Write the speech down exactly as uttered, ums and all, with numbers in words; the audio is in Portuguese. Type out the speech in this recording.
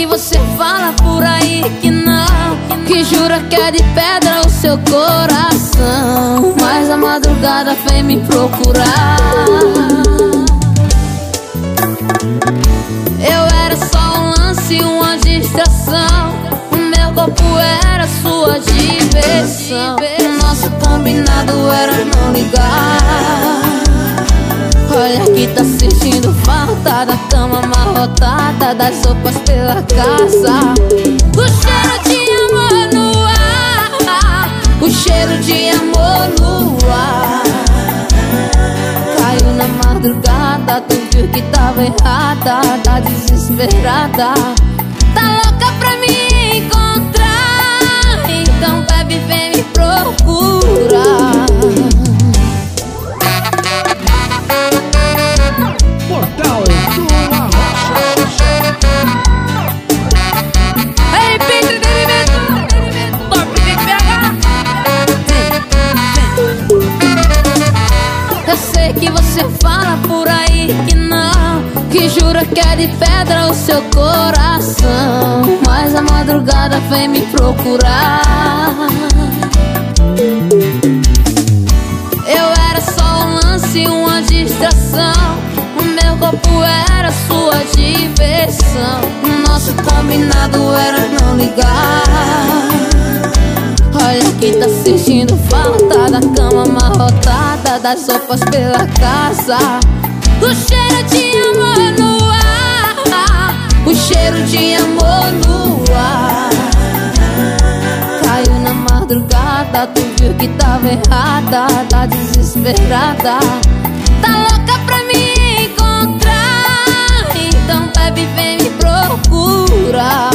que você fala por aí que não, que jura que é de pedra o seu coração, mas a madrugada vem me procurar. Eu era só um lance, uma distração, o meu corpo era sua diversão. O nosso combinado era não ligar. Olha que tá sentindo falta da cama amarrotada, das roupas pela casa. O cheiro de amor no ar, o cheiro de amor no ar. Caiu na madrugada, tu viu que tava errada, tá desesperada, tá louca pra me encontrar. Então bebe, vem me procurar. Portal do Arrocha. Ei, Pedro, entretenimento, top Big B H. Eu sei que você fala por aí que não, que jura que é de pedra o seu coração, mas a madrugada vem me procurar. Eu era só um lance, uma distração, o meu corpo era sua diversão. O nosso combinado era não ligar. Olha que tá sentindo falta da cama amarrotada, das roupas pela casa. O cheiro de amor no ar, o cheiro de amor no ar. Caiu na madrugada, tu viu que tava errada, tá desesperada, tá louca pra me encontrar. Então bebe, vem me procurar.